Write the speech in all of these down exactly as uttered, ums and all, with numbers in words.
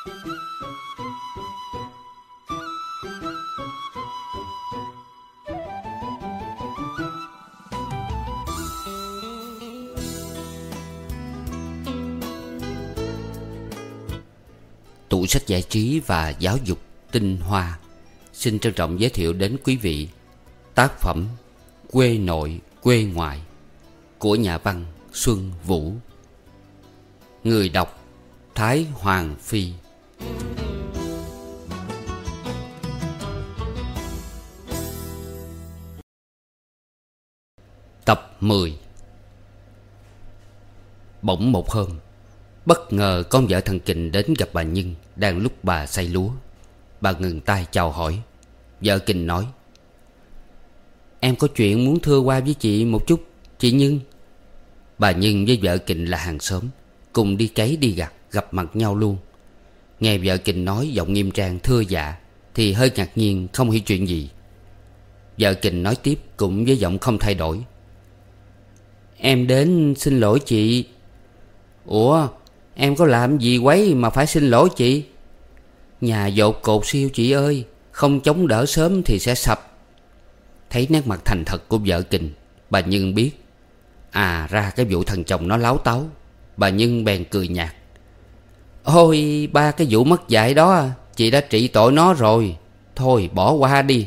Tủ sách giải trí và giáo dục tinh hoa xin trân trọng giới thiệu đến quý vị tác phẩm Quê Nội Quê Ngoại của nhà văn Xuân Vũ. Người đọc Thái Hoàng Phi. Tập mười. Bỗng một hôm, bất ngờ con vợ thằng Kình đến gặp bà Nhân đang lúc bà xay lúa. Bà ngừng tay chào hỏi. Vợ Kình nói: "Em có chuyện muốn thưa qua với chị một chút, chị Nhân." Bà Nhân với vợ Kình là hàng xóm, cùng đi cấy đi gặt, gặp mặt nhau luôn. Nghe vợ Kình nói giọng nghiêm trang thưa dạ thì hơi ngạc nhiên, không hiểu chuyện gì. Vợ Kình nói tiếp cũng với giọng không thay đổi: "Em đến xin lỗi chị." "Ủa, em có làm gì quấy mà phải xin lỗi chị?" "Nhà dột cột siêu chị ơi, không chống đỡ sớm thì sẽ sập." Thấy nét mặt thành thật của vợ Kình, bà Nhân biết à ra cái vụ thằng chồng nó láo táo. Bà Nhân bèn cười nhạt: "Ôi ba, cái vụ mất dạy đó chị đã trị tội nó rồi, thôi bỏ qua đi."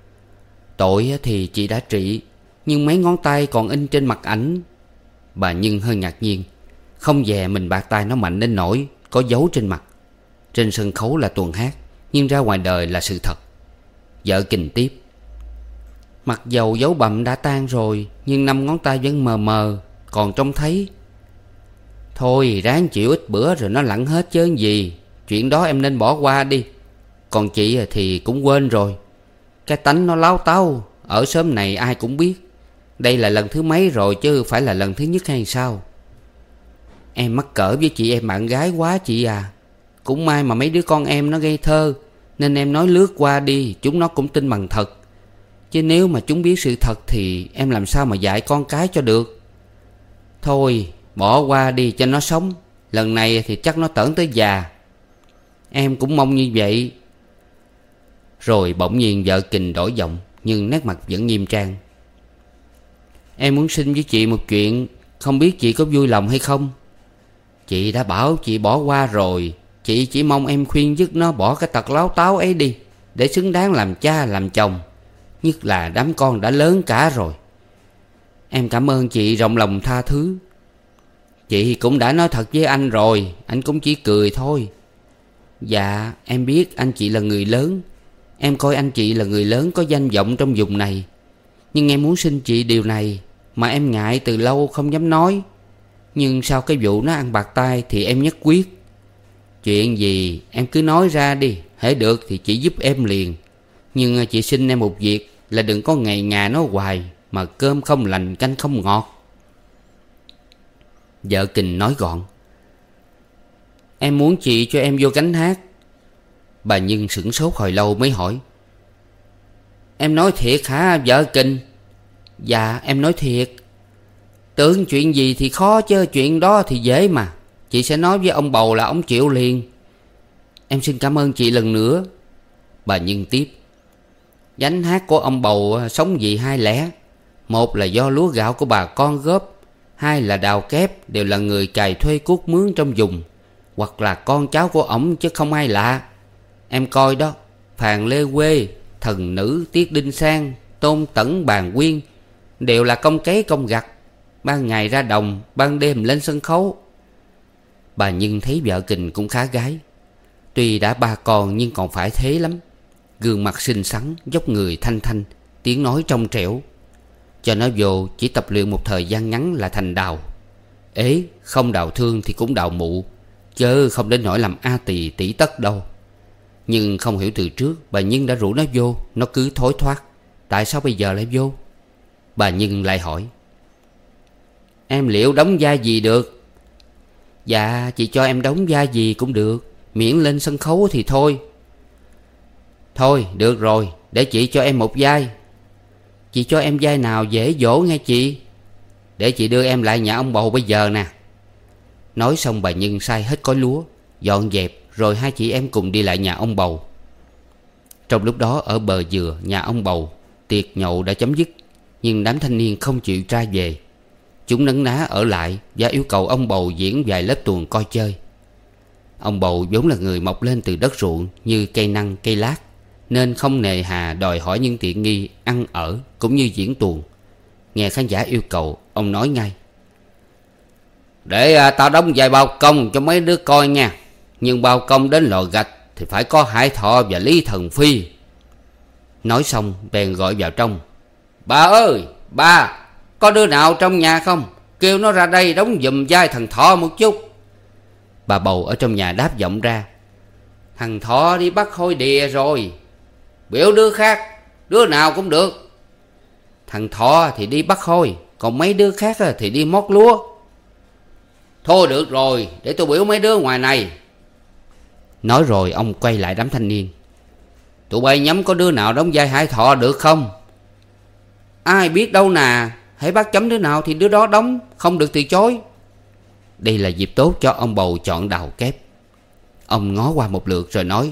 "Tội thì chị đã trị, nhưng mấy ngón tay còn in trên mặt ảnh." Bà Nhân hơi ngạc nhiên, không dè mình bạc tay nó mạnh đến nỗi có dấu trên mặt. Trên sân khấu là tuồng hát, nhưng ra ngoài đời là sự thật. Vợ Kình tiếp: "Mặc dầu dấu bầm đã tan rồi, nhưng năm ngón tay vẫn mờ mờ, còn trông thấy." "Thôi ráng chịu ít bữa rồi nó lặn hết chứ gì. Chuyện đó em nên bỏ qua đi. Còn chị thì cũng quên rồi. Cái tánh nó láo táo, ở xóm này ai cũng biết. Đây là lần thứ mấy rồi chứ phải là lần thứ nhất hay sao?" "Em mắc cỡ với chị em bạn gái quá chị à. Cũng may mà mấy đứa con em nó ngây thơ, nên em nói lướt qua đi, chúng nó cũng tin bằng thật. Chứ nếu mà chúng biết sự thật thì em làm sao mà dạy con cái cho được. Thôi bỏ qua đi cho nó sống. Lần này thì chắc nó tởn tới già. Em cũng mong như vậy." Rồi bỗng nhiên vợ Kình đổi giọng, nhưng nét mặt vẫn nghiêm trang: "Em muốn xin với chị một chuyện, không biết chị có vui lòng hay không?" "Chị đã bảo chị bỏ qua rồi. Chị chỉ mong em khuyên dứt nó bỏ cái tật láo táo ấy đi, để xứng đáng làm cha làm chồng. Nhất là đám con đã lớn cả rồi. Em cảm ơn chị rộng lòng tha thứ." "Chị cũng đã nói thật với anh rồi, anh cũng chỉ cười thôi." "Dạ em biết anh chị là người lớn. Em coi anh chị là người lớn có danh vọng trong vùng này. Nhưng em muốn xin chị điều này mà em ngại từ lâu không dám nói. Nhưng sau cái vụ nó ăn bạc tay thì em nhất quyết. Chuyện gì em cứ nói ra đi, hễ được thì chị giúp em liền. Nhưng chị xin em một việc là đừng có ngày ngày nói hoài mà cơm không lành canh không ngọt." Vợ Kình nói gọn: "Em muốn chị cho em vô cánh hát." Bà Nhân sửng sốt hồi lâu mới hỏi: "Em nói thiệt hả vợ Kình?" "Dạ em nói thiệt." "Tưởng chuyện gì thì khó chứ chuyện đó thì dễ mà. Chị sẽ nói với ông bầu là ông chịu liền." "Em xin cảm ơn chị lần nữa." Bà Nhân tiếp: "Gánh hát của ông bầu sống vì hai lẽ. Một là do lúa gạo của bà con góp, hai là Đào Kép đều là người cày thuê cuốc mướn trong vùng, hoặc là con cháu của ổng chứ không ai lạ. Em coi đó, Phàn Lê Quê, Thần Nữ Tiết Đinh Sang, Tôn Tẩn Bàn Quyên đều là công cấy công gặt, ban ngày ra đồng, ban đêm lên sân khấu." Bà Nhân thấy vợ Kình cũng khá gái. Tuy đã ba con nhưng còn phải thế lắm. Gương mặt xinh xắn, dốc người thanh thanh, tiếng nói trong trẻo. Cho nó vô chỉ tập luyện một thời gian ngắn là thành đào. Ế không đào thương thì cũng đào mụ, chớ không đến nỗi làm a tỳ tỷ tất đâu. Nhưng không hiểu từ trước bà Nhân đã rủ nó vô, nó cứ thối thoát. Tại sao bây giờ lại vô? Bà Nhân lại hỏi: "Em liệu đóng vai gì được?" "Dạ chị cho em đóng vai gì cũng được, miễn lên sân khấu thì thôi." "Thôi được rồi, để chị cho em một vai." "Chị cho em vai nào dễ dỗ nghe chị?" "Để chị đưa em lại nhà ông bầu bây giờ nè." Nói xong bà Nhân sai hết cối lúa, dọn dẹp rồi hai chị em cùng đi lại nhà ông Bầu. Trong lúc đó ở bờ dừa nhà ông Bầu, tiệc nhậu đã chấm dứt, nhưng đám thanh niên không chịu ra về. Chúng nấn ná ở lại và yêu cầu ông Bầu diễn vài lớp tuồng coi chơi. Ông Bầu vốn là người mọc lên từ đất ruộng như cây năng cây lát, nên không nề hà đòi hỏi những tiện nghi ăn ở cũng như diễn tuồng. Nghe khán giả yêu cầu, ông nói ngay: "Để à, tao đóng vài bao công cho mấy đứa coi nha. Nhưng bao công đến lò gạch thì phải có Hải Thọ và Lý Thần Phi." Nói xong bèn gọi vào trong: "Bà ơi, bà, có đứa nào trong nhà không? Kêu nó ra đây đóng giùm vai thằng Thọ một chút." Bà Bầu ở trong nhà đáp vọng ra: "Thằng Thọ đi bắt hôi đìa rồi. Biểu đứa khác, đứa nào cũng được." "Thằng Thọ thì đi bắt hôi, còn mấy đứa khác thì đi mót lúa." "Thôi được rồi, để tôi biểu mấy đứa ngoài này." Nói rồi ông quay lại đám thanh niên: "Tụi bay nhắm có đứa nào đóng vai Hải Thọ được không?" "Ai biết đâu nà, hãy bắt chấm đứa nào thì đứa đó đóng, không được từ chối." Đây là dịp tốt cho ông Bầu chọn đào kép. Ông ngó qua một lượt rồi nói: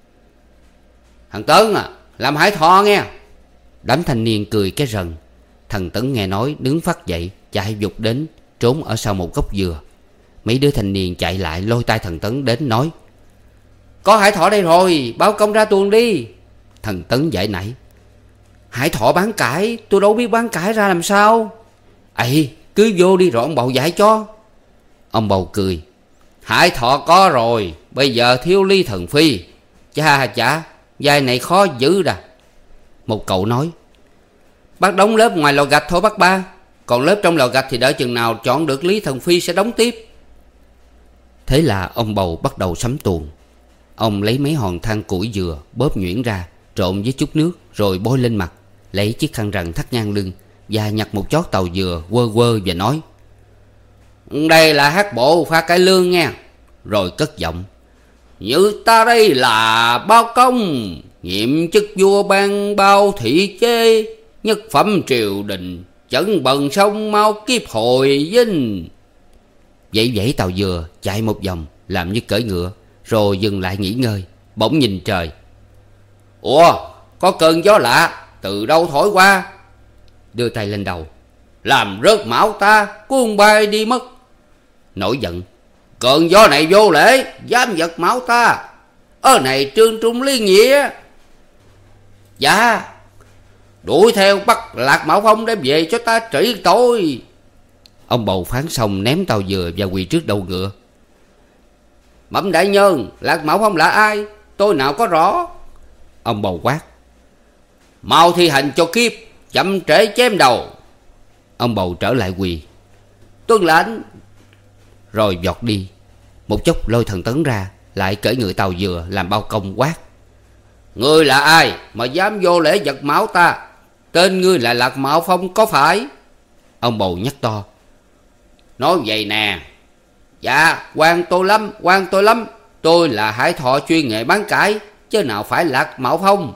"Thằng Tấn à, làm Hải Thọ nghe." Đám thanh niên cười cái rần. Thằng Tấn nghe nói đứng phắt dậy, chạy vụt đến, trốn ở sau một gốc dừa. Mấy đứa thanh niên chạy lại lôi tay thằng Tấn đến nói: "Có Hải Thọ đây rồi, báo công ra tuồng đi." Thằng Tấn giải nảy: "Hải Thọ bán cải, tôi đâu biết bán cải ra làm sao." "Ây, cứ vô đi rồi ông Bầu dạy cho." Ông Bầu cười: "Hải Thọ có rồi, bây giờ thiếu Lý Thần Phi. Chà chà, vai này khó giữ đà." Một cậu nói: "Bác đóng lớp ngoài lò gạch thôi bác ba, còn lớp trong lò gạch thì đợi chừng nào chọn được Lý Thần Phi sẽ đóng tiếp." Thế là ông Bầu bắt đầu sắm tuồng. Ông lấy mấy hòn than củi dừa bóp nhuyễn ra, trộn với chút nước rồi bôi lên mặt, lấy chiếc khăn rằn thắt ngang lưng và nhặt một chót tàu dừa quơ quơ và nói: "Đây là hát bộ pha cải lương nha." Rồi cất giọng: "Như ta đây là bao công, nhiệm chức vua ban bao thị chế, nhất phẩm triều đình, chấn bần sông mau kiếp hồi vinh." Vẫy vẫy tàu dừa chạy một vòng làm như cưỡi ngựa, rồi dừng lại nghỉ ngơi. Bỗng nhìn trời: "Ủa, có cơn gió lạ từ đâu thổi qua?" Đưa tay lên đầu: "Làm rớt mão ta, cuốn bay đi mất." Nổi giận: "Cơn gió này vô lễ, dám giật mão ta. Ơ này Trương Trung Lý Nghĩa." "Dạ." "Đuổi theo bắt Lạc Mão Phong đem về cho ta trị tội." Ông Bầu phán xong ném tàu dừa và quỳ trước đầu ngựa: "Bẩm đại nhân, Lạc Mão Phong là ai? Tôi nào có rõ." Ông Bầu quát: "Mau thi hành cho kiếp, chậm trễ chém đầu." Ông Bầu trở lại quỳ: "Tuân lệnh." Rồi vọt đi. Một chốc lôi thằng Tấn ra, lại cởi ngựa tàu dừa làm bao công quát: "Ngươi là ai mà dám vô lễ giật máu ta? Tên ngươi là Lạc Mão Phong có phải?" Ông Bầu nhắc to: "Nói vậy nè. Dạ, quan tôi lắm, quan tôi lắm. Tôi là Hải Thọ chuyên nghệ bán cải, chứ nào phải Lạc Mão Phong."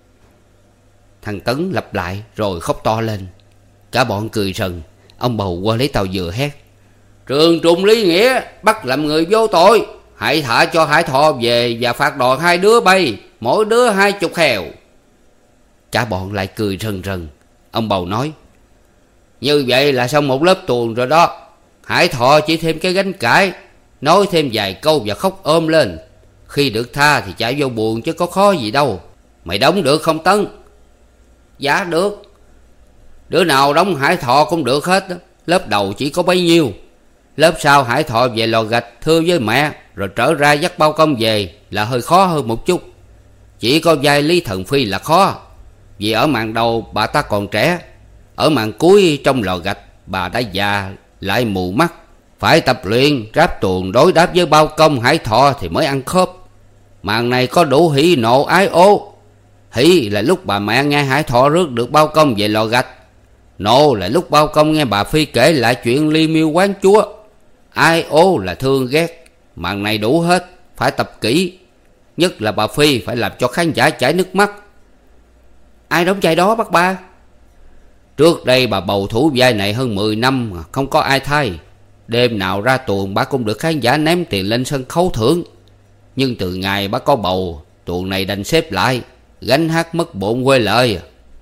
Thằng Tấn lặp lại rồi khóc to lên. Cả bọn cười rần. Ông Bầu qua lấy tàu dừa hét: "Trường Trung Lý Nghĩa bắt làm người vô tội, hãy thả cho Hải Thọ về và phạt đòn hai đứa bay, mỗi đứa hai chục hèo." Cả bọn lại cười rần rần. Ông Bầu nói: "Như vậy là xong một lớp tuồng rồi đó. Hải Thọ chỉ thêm cái gánh cải, nói thêm vài câu và khóc ôm lên. Khi được tha thì chạy vô buồn chứ có khó gì đâu. Mày đóng được không Tấn?" "Dạ được." "Đứa nào đóng Hải Thọ cũng được hết. Lớp đầu chỉ có bấy nhiêu. Lớp sau Hải Thọ về lò gạch thưa với mẹ, rồi trở ra dắt bao công về là hơi khó hơn một chút. Chỉ có vai Lý Thần Phi là khó, vì ở màn đầu bà ta còn trẻ, ở màn cuối trong lò gạch bà đã già lại mù mắt. Phải tập luyện ráp tuồng đối đáp với bao công Hải Thọ thì mới ăn khớp. Màn này có đủ hỉ nộ ái ố. Hỉ là lúc bà mẹ nghe Hải Thọ rước được bao công về lò gạch. Nộ là lúc bao công nghe bà Phi kể lại chuyện ly miêu quán chúa. Ai ố là thương ghét. Màn này đủ hết, phải tập kỹ. Nhất là bà Phi phải làm cho khán giả chảy nước mắt." "Ai đóng vai đó bác ba?" "Trước đây bà bầu thủ vai này hơn mười năm mà không có ai thay. Đêm nào ra tuồng bà cũng được khán giả ném tiền lên sân khấu thưởng. Nhưng từ ngày bác có bầu, tuồng này đành xếp lại, gánh hát mất bộn quê lời.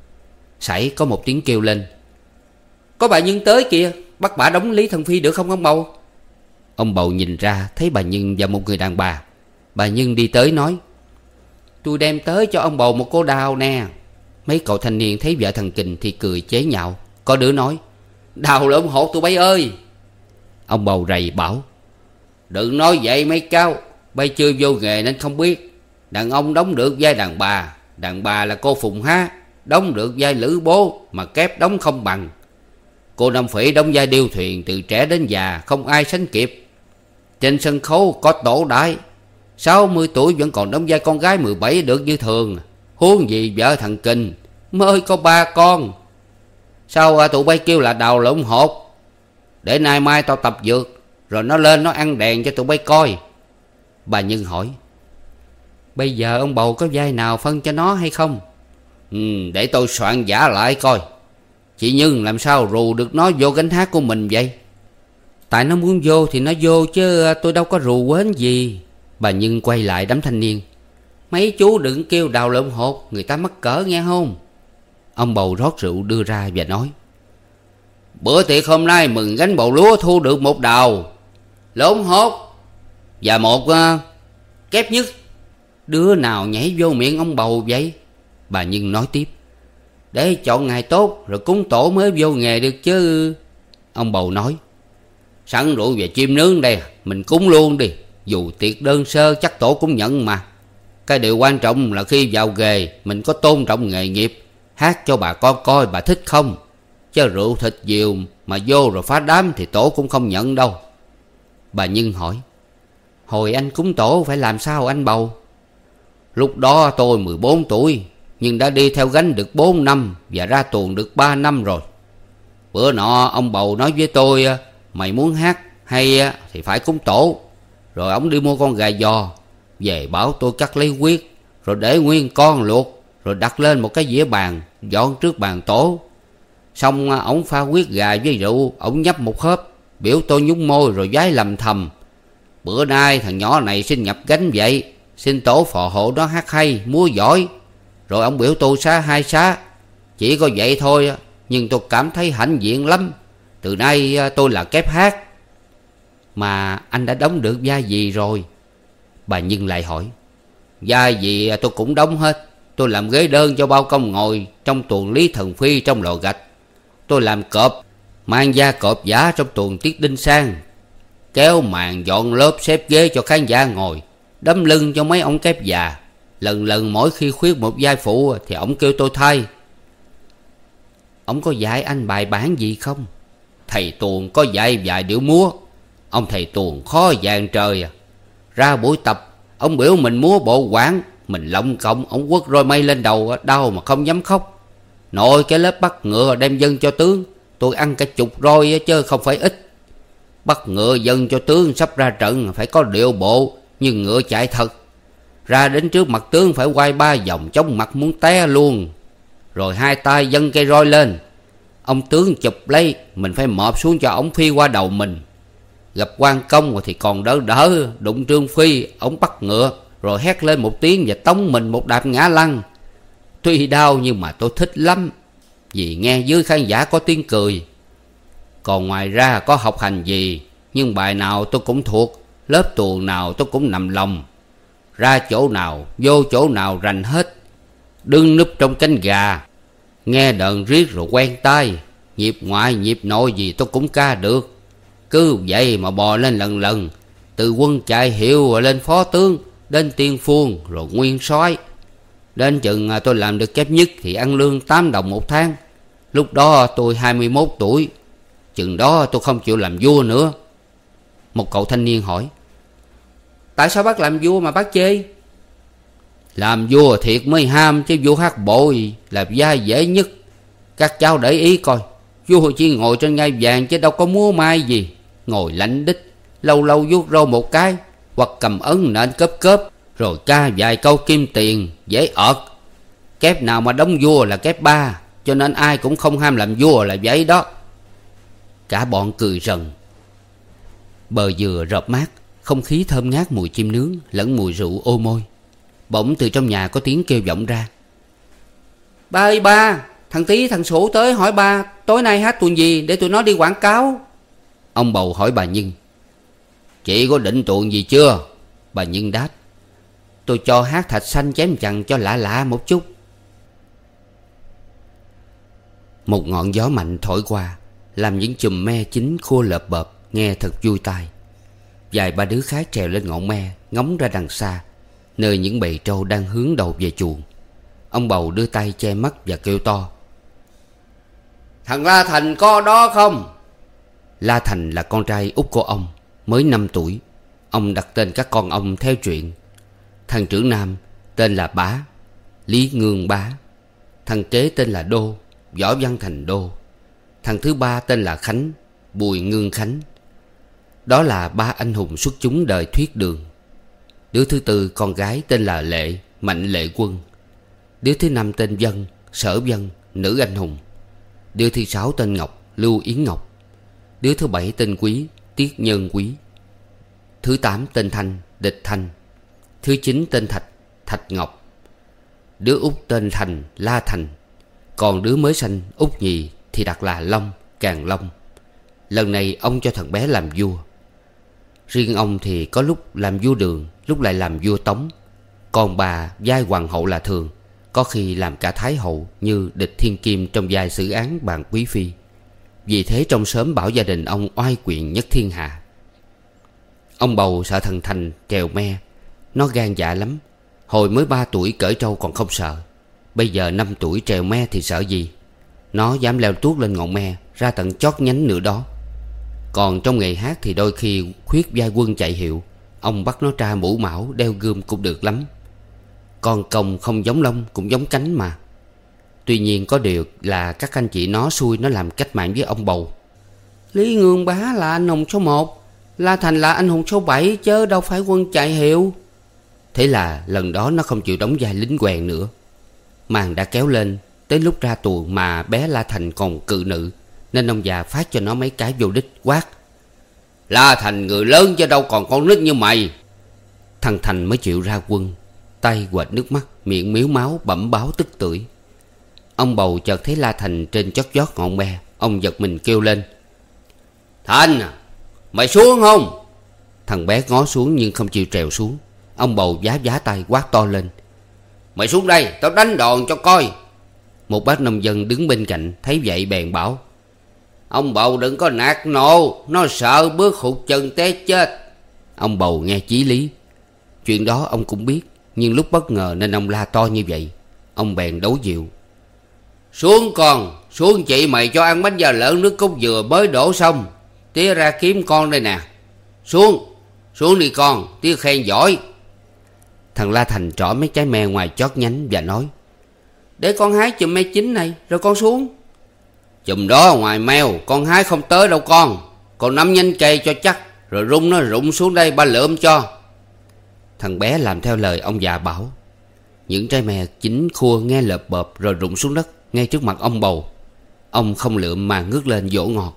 Sảy có một tiếng kêu lên: Có bà Nhân tới kìa, bắt bà đóng Lý Thần Phi được không ông Bầu? Ông Bầu nhìn ra thấy bà Nhân và một người đàn bà. Bà Nhân đi tới nói: Tôi đem tới cho ông Bầu một cô đào nè. Mấy cậu thanh niên thấy vợ thằng Kình thì cười chế nhạo. Có đứa nói: Đào là ông hộ tụi bay ơi. Ông Bầu rầy bảo: Đừng nói vậy mấy cháu, bay chưa vô nghề nên không biết. Đàn ông đóng được vai đàn bà, đàn bà là cô Phùng Há đóng được vai Lữ Bố, mà kép đóng không bằng. Cô Năm Phỉ đóng vai điêu thuyền, từ trẻ đến già không ai sánh kịp. Trên sân khấu có tổ đại, sáu mươi tuổi vẫn còn đóng vai con gái mười bảy được như thường. Huống gì vợ thằng Kình mới có ba con. Sao à, tụi bay kêu là đào lộn hột? Để nay mai tao tập dược, rồi nó lên nó ăn đèn cho tụi bay coi. Bà Nhân hỏi: Bây giờ ông Bầu có vai nào phân cho nó hay không? Ừ, để tôi soạn giả lại coi. Chị Nhân làm sao rù được nó vô gánh hát của mình vậy? Tại nó muốn vô thì nó vô chứ tôi đâu có rù quến gì. Bà Nhân quay lại đám thanh niên: Mấy chú đừng kêu đào lộn hột, người ta mắc cỡ nghe không? Ông Bầu rót rượu đưa ra và nói: Bữa tiệc hôm nay mừng gánh bầu lúa thu được một đào lộn hột và một uh, kép nhất. Đứa nào nhảy vô miệng ông Bầu vậy? Bà Nhân nói tiếp: Để chọn ngày tốt rồi cúng tổ mới vô nghề được chứ. Ông Bầu nói: Sẵn rượu và chim nướng đây, mình cúng luôn đi. Dù tiệc đơn sơ chắc tổ cũng nhận mà. Cái điều quan trọng là khi vào nghề mình có tôn trọng nghề nghiệp, hát cho bà con coi bà thích không. Chứ rượu thịt diều mà vô rồi phá đám thì tổ cũng không nhận đâu. Bà Nhân hỏi: Hồi anh cúng tổ phải làm sao anh Bầu? Lúc đó tôi mười bốn tuổi, nhưng đã đi theo gánh được bốn năm và ra tuồng được ba năm rồi. Bữa nọ ông Bầu nói với tôi: Mày muốn hát hay thì phải cúng tổ. Rồi ông đi mua con gà giò về, bảo tôi cắt lấy huyết, rồi để nguyên con luộc, rồi đặt lên một cái dĩa bàn dọn trước bàn tổ. Xong ổng pha huyết gà với rượu, ổng nhấp một hớp, biểu tôi nhúng môi rồi vái lầm thầm: Bữa nay thằng nhỏ này xin nhập gánh vậy, xin tổ phò hộ nó hát hay, múa giỏi. Rồi ông biểu tôi xá hai xá. Chỉ có vậy thôi, nhưng tôi cảm thấy hãnh diện lắm. Từ nay tôi là kép hát. Mà anh đã đóng được vai gì rồi? Bà Nhân lại hỏi: Vai gì tôi cũng đóng hết. Tôi làm ghế đơn cho bao công ngồi trong tuồng Lý Thần Phi trong lò gạch. Tôi làm cọp, mang da cọp giả trong tuồng Tiết Đinh Sang. Kéo màn dọn lớp xếp ghế cho khán giả ngồi, đấm lưng cho mấy ông kép già. Lần lần mỗi khi khuyết một vai phụ thì ổng kêu tôi thay. Ông có dạy anh bài bản gì không? Thầy tuồng có dạy vài điệu múa. Ông thầy tuồng khó dàn trời à. Ra buổi tập, ông biểu mình múa bộ quảng, mình lộng cộng, ông quất roi mây lên đầu, đau mà không dám khóc. Nội cái lớp bắt ngựa đem dâng cho tướng, tôi ăn cả chục roi chứ không phải ít. Bắt ngựa dâng cho tướng sắp ra trận phải có điệu bộ như ngựa chạy thật. Ra đến trước mặt tướng phải quay ba vòng chóng mặt muốn té luôn. Rồi hai tay dâng cây roi lên, ông tướng chụp lấy, mình phải mọp xuống cho ổng phi qua đầu mình. Gặp quan công thì còn đỡ đỡ, đụng Trương Phi, ổng bắt ngựa rồi hét lên một tiếng và tống mình một đạp ngã lăn. Tuy đau nhưng mà tôi thích lắm, vì nghe dưới khán giả có tiếng cười. Còn ngoài ra có học hành gì, nhưng bài nào tôi cũng thuộc, lớp tuồng nào tôi cũng nằm lòng. Ra chỗ nào, vô chỗ nào rành hết. Đứng núp trong cánh gà, nghe đờn riết rồi quen tai. Nhịp ngoại nhịp nội gì tôi cũng ca được. Cứ vậy mà bò lên lần lần, từ quân chạy hiệu lên phó tướng, đến tiên phuông rồi nguyên soái. Đến chừng tôi làm được kép nhất thì ăn lương tám đồng một tháng. Lúc đó tôi hai mươi mốt tuổi. Chừng đó tôi không chịu làm vua nữa. Một cậu thanh niên hỏi: Tại sao bác làm vua mà bác chê? Làm vua thiệt mới ham, chứ vua hát bội là vai dễ nhất. Các cháu để ý coi, vua chỉ ngồi trên ngai vàng chứ đâu có múa mai gì. Ngồi lạnh đích, lâu lâu vuốt râu một cái, hoặc cầm ấn nện cớp cớp, rồi ca vài câu kim tiền, dễ ợt. Kép nào mà đóng vua là kép ba, cho nên ai cũng không ham làm vua là vậy đó. Cả bọn cười rần. Bờ dừa rợp mát, Không khí thơm ngát mùi chim nướng lẫn mùi rượu ô môi. Bỗng từ trong nhà có tiếng kêu vọng ra: "Ba ơi ba, thằng Tí thằng Sủ tới hỏi ba tối nay hát tuồng gì để tụi nó đi quảng cáo." Ông Bầu hỏi bà Nhân: "Chị có định tuồng gì chưa?" Bà Nhân đáp: "Tôi cho hát thạch xanh chém chằn cho lạ lạ một chút." Một ngọn gió mạnh thổi qua, làm những chùm me chín khô lợp bợp, nghe thật vui tai. Vài ba đứa khác trèo lên ngọn me, ngóng ra đằng xa, nơi những bầy trâu đang hướng đầu về chuồng. Ông Bầu đưa tay che mắt và kêu to: "Thằng La Thành có đó không?" La Thành là con trai út của ông, mới năm tuổi. Ông đặt tên các con ông theo chuyện. Thằng trưởng nam tên là Bá, Lý Ngương Bá. Thằng kế tên là Đô, Võ Văn Thành Đô. Thằng thứ ba tên là Khánh, Bùi Ngương Khánh. Đó là ba anh hùng xuất chúng đời Thuyết Đường. Đứa thứ tư con gái tên là Lệ, Mạnh Lệ Quân. Đứa thứ năm tên Vân, Sở Vân, nữ anh hùng. Đứa thứ sáu tên Ngọc, Lưu Yến Ngọc. Đứa thứ bảy tên Quý, Tiết Nhân Quý. Thứ tám tên Thanh, Địch Thanh. Thứ chín tên Thạch, Thạch Ngọc. Đứa út tên Thành, La Thành. Còn đứa mới sanh út nhì thì đặt là Long, Càng Long. Lần này ông cho thằng bé làm vua. Riêng ông thì có lúc làm vua Đường, lúc lại làm vua Tống. Còn bà vai hoàng hậu là thường, có khi làm cả thái hậu như Địch Thiên Kim trong vai xử án bàn quý phi. Vì thế trong xóm bảo gia đình ông oai quyền nhất thiên hạ. Ông Bầu sợ thằng Thành trèo me. Nó gan dạ lắm. Hồi mới ba tuổi cởi trâu còn không sợ, bây giờ năm tuổi trèo me thì sợ gì. Nó dám leo tuốt lên ngọn me, ra tận chót nhánh nữa đó. Còn trong ngày hát thì đôi khi khuyết vai quân chạy hiệu, ông bắt nó tra mũ mão, đeo gươm cũng được lắm. Con công không giống lông cũng giống cánh mà. Tuy nhiên có điều là các anh chị nó xui nó làm cách mạng với ông Bầu. Lý Ngương Bá là anh hùng số một, La Thành là anh hùng số bảy, chứ đâu phải quân chạy hiệu. Thế là lần đó nó không chịu đóng vai lính quèn nữa. Màn đã kéo lên, tới lúc ra tuồng mà bé La Thành còn cự nữ, nên ông già phát cho nó mấy cái vô đích, quát: "La Thành người lớn chứ đâu còn con nít như mày." Thằng Thành mới chịu ra quân, tay quệt nước mắt, miệng miếu máu bẩm báo tức tưởi. Ông Bầu chợt thấy La Thành trên chót vót ngọn me. Ông giật mình kêu lên: "Thành, mày xuống không?" Thằng bé ngó xuống nhưng không chịu trèo xuống. Ông Bầu vá vá tay quát to lên: "Mày xuống đây, tao đánh đòn cho coi." Một bác nông dân đứng bên cạnh thấy vậy bèn bảo: "Ông Bầu đừng có nạt nộ, nó sợ bước hụt chân té chết." Ông Bầu nghe chí lý. Chuyện đó ông cũng biết, nhưng lúc bất ngờ nên ông la to như vậy. Ông bèn đấu dịu: "Xuống con, xuống chị mày cho ăn bánh da lợn nước cốt dừa mới đổ xong. Tía ra kiếm con đây nè. Xuống, xuống đi con, tía khen giỏi." Thằng La Thành trỏ mấy trái me ngoài chót nhánh và nói: "Để con hái chùm me chín này rồi con xuống." "Chùm đó ngoài mèo, con hái không tới đâu con. Con nắm nhánh cây cho chắc, rồi rung nó rụng xuống đây ba lượm cho." Thằng bé làm theo lời ông già bảo. Những trái me chín khua nghe lợp bợp rồi rụng xuống đất ngay trước mặt ông Bầu. Ông không lượm mà ngước lên dỗ ngọt: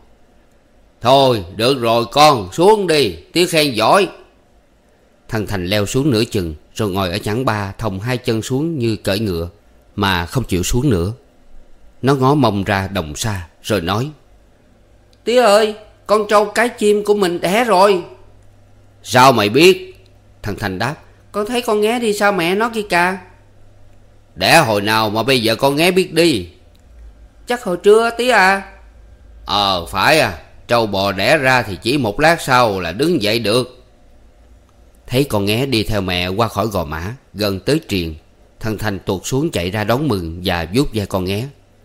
"Thôi được rồi con, xuống đi, tía khen giỏi." Thằng Thành leo xuống nửa chừng, rồi ngồi ở chảng ba thòng hai chân xuống như cởi ngựa, mà không chịu xuống nữa. Nó ngó mông ra đồng xa rồi nói: "Tía ơi, con trâu cái chim của mình đẻ rồi." "Sao mày biết?" Thằng Thành đáp: "Con thấy con nghé đi sau mẹ nó kia kìa." "Đẻ hồi nào mà bây giờ con nghé biết đi?" "Chắc hồi trưa tía à." "Ờ phải à, trâu bò đẻ ra thì chỉ một lát sau là đứng dậy được." Thấy con nghé đi theo mẹ qua khỏi gò mã, gần tới triền, thằng Thành tuột xuống chạy ra đón mừng và vuốt vai con nghé.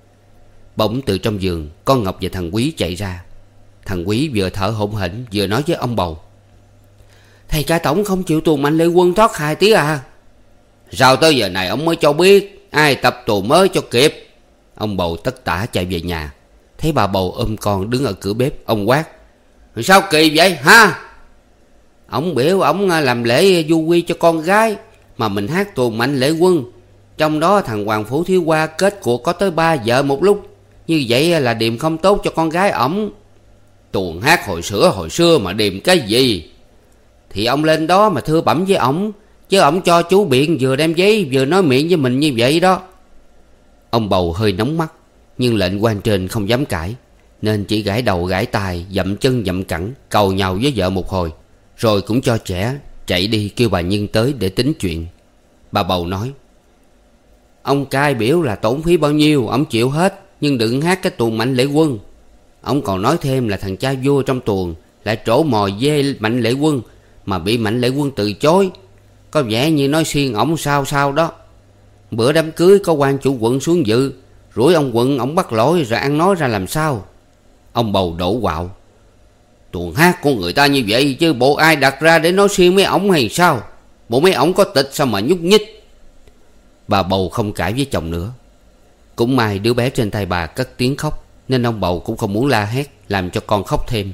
Bỗng từ trong vườn, con Ngọc và thằng Quý chạy ra. Thằng Quý vừa thở hổn hển vừa nói với ông Bầu: "Thầy cả tổng không chịu tuồng Mạnh Lệ Quân thoát hài tía à?" "Sao tới giờ này ông mới cho biết? Ai tập tuồng mới cho kịp." Ông Bầu tất tả chạy về nhà. Thấy bà Bầu ôm con đứng ở cửa bếp, ông quát: "Sao kỳ vậy ha?" "Ông biểu ông làm lễ du quy cho con gái, mà mình hát tuồng Mạnh Lệ Quân. Trong đó thằng Hoàng Phủ Thiếu Hoa kết cuộc có tới ba vợ một lúc. Như vậy là điềm không tốt cho con gái ổng." "Tuồng hát hồi xưa hồi xưa mà điềm cái gì?" thì ông lên đó mà thưa bẩm với ổng, chứ ổng cho chú biện vừa đem giấy vừa nói miệng với mình như vậy đó. Ông bầu hơi nóng mắt, nhưng lệnh quan trên không dám cãi, nên chỉ gãi đầu gãi tai, dậm chân dậm cẳng, cầu nhau với vợ một hồi, rồi cũng cho trẻ chạy đi kêu bà Nhân tới để tính chuyện. Bà bầu nói: ông cai biểu là tốn phí bao nhiêu ông chịu hết, nhưng đừng hát cái tuồng Mạnh Lệ Quân. Ông còn nói thêm là thằng cha vua trong tuồng lại trổ mồi dê Mạnh Lệ Quân, mà bị Mạnh Lệ Quân từ chối, có vẻ như nói xiên ổng sao sao đó. Bữa đám cưới có quan chủ quận xuống dự, rủi ông quận ổng bắt lỗi rồi ăn nói ra làm sao. Ông bầu đổ quạo: tuồng hát của người ta như vậy chứ bộ ai đặt ra để nói xiên mấy ổng hay sao? Bộ mấy ổng có tịch sao mà nhúc nhích. Bà bầu không cãi với chồng nữa. Cũng may đứa bé trên tay bà cất tiếng khóc, nên ông bầu cũng không muốn la hét làm cho con khóc thêm.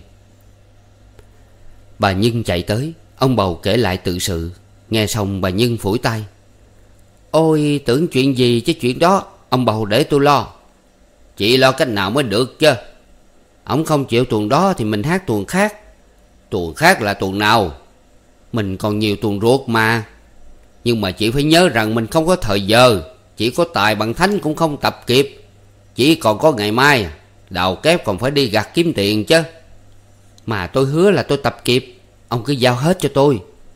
Bà Nhân chạy tới, ông bầu kể lại tự sự. Nghe xong bà Nhân phủi tay: ôi tưởng chuyện gì chứ chuyện đó, ông bầu để tôi lo. Chị lo cách nào mới được chứ. Ông không chịu tuồng đó thì mình hát tuồng khác. Tuồng khác là tuồng nào? Mình còn nhiều tuồng ruột mà. Nhưng mà chị phải nhớ rằng mình không có thời giờ. Chỉ có tài bằng thánh cũng không tập kịp. Chỉ còn có ngày mai, Đào Kép còn phải đi gặt kiếm tiền chứ. Mà tôi hứa là tôi tập kịp, ông cứ giao hết cho tôi.